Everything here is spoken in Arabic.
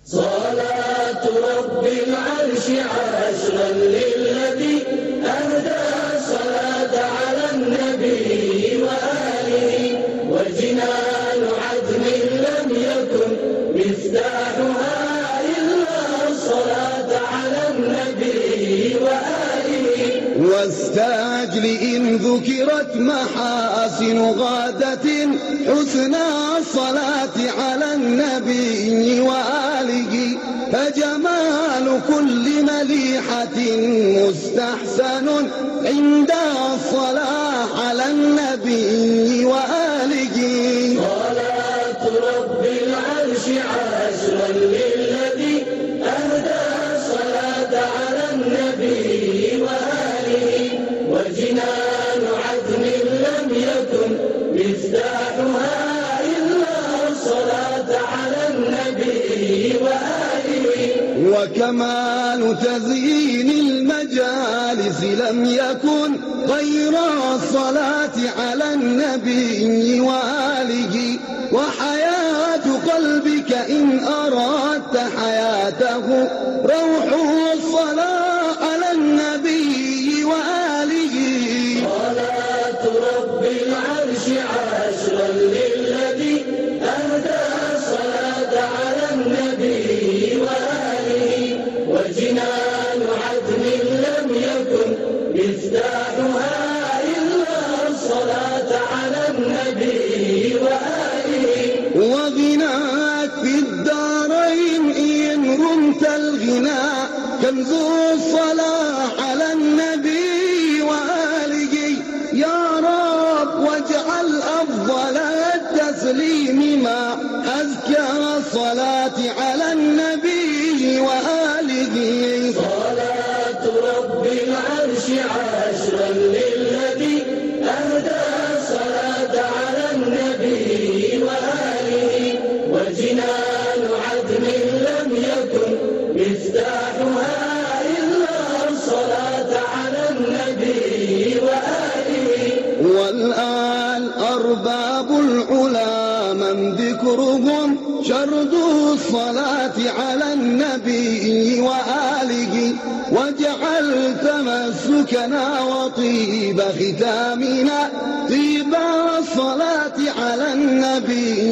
صلاة رب العرش عشرا للذي أهدى الصلاة على النبي وآله، وجنان عدن لم يكن مفتاحها إلا الصلاة على النبي وآله. واستعجل إن ذكرت محاسن غادة حسنى الصلاة على النبي وآله، فجمال كل مليحة مستحسن عند الصلاة على النبي وآله. صلاة رب العرش عشرا للذي أهدى الصلاة على النبي وآله، وجنان عدن لم يكن مفتاحها إلا الصلاة على النبي وآله. وكمال تزيين المجالس لم يكن غير الصلاة على النبي وآله، وحياة قلبك إن أردت حياته روح الصلاة على النبي وآله. صلاة رب العرش عشرا للذي أهدى الصلاة على النبي وآله، وجنان عدن لم يكن مفتاحها إلا الصلاة على النبي وآله. وغناك في الدارين إن رمت الغنى كنز الصلاة على النبي وآله. يا رب واجعل أفضل التسليم ما أزكى الصلاة على النبي وآله. صلاة رب العرش عشرا للذي أهدى الصلاة على النبي وآله، وجنان عدن لم يكن مفتاحها إلا الصلاة على النبي وآله. والآن أرباب العلا من ذكرهم شرد الصلاة على النبي وآله، واجعل تمسكنا وطيب ختامنا طيب الصلاة على النبي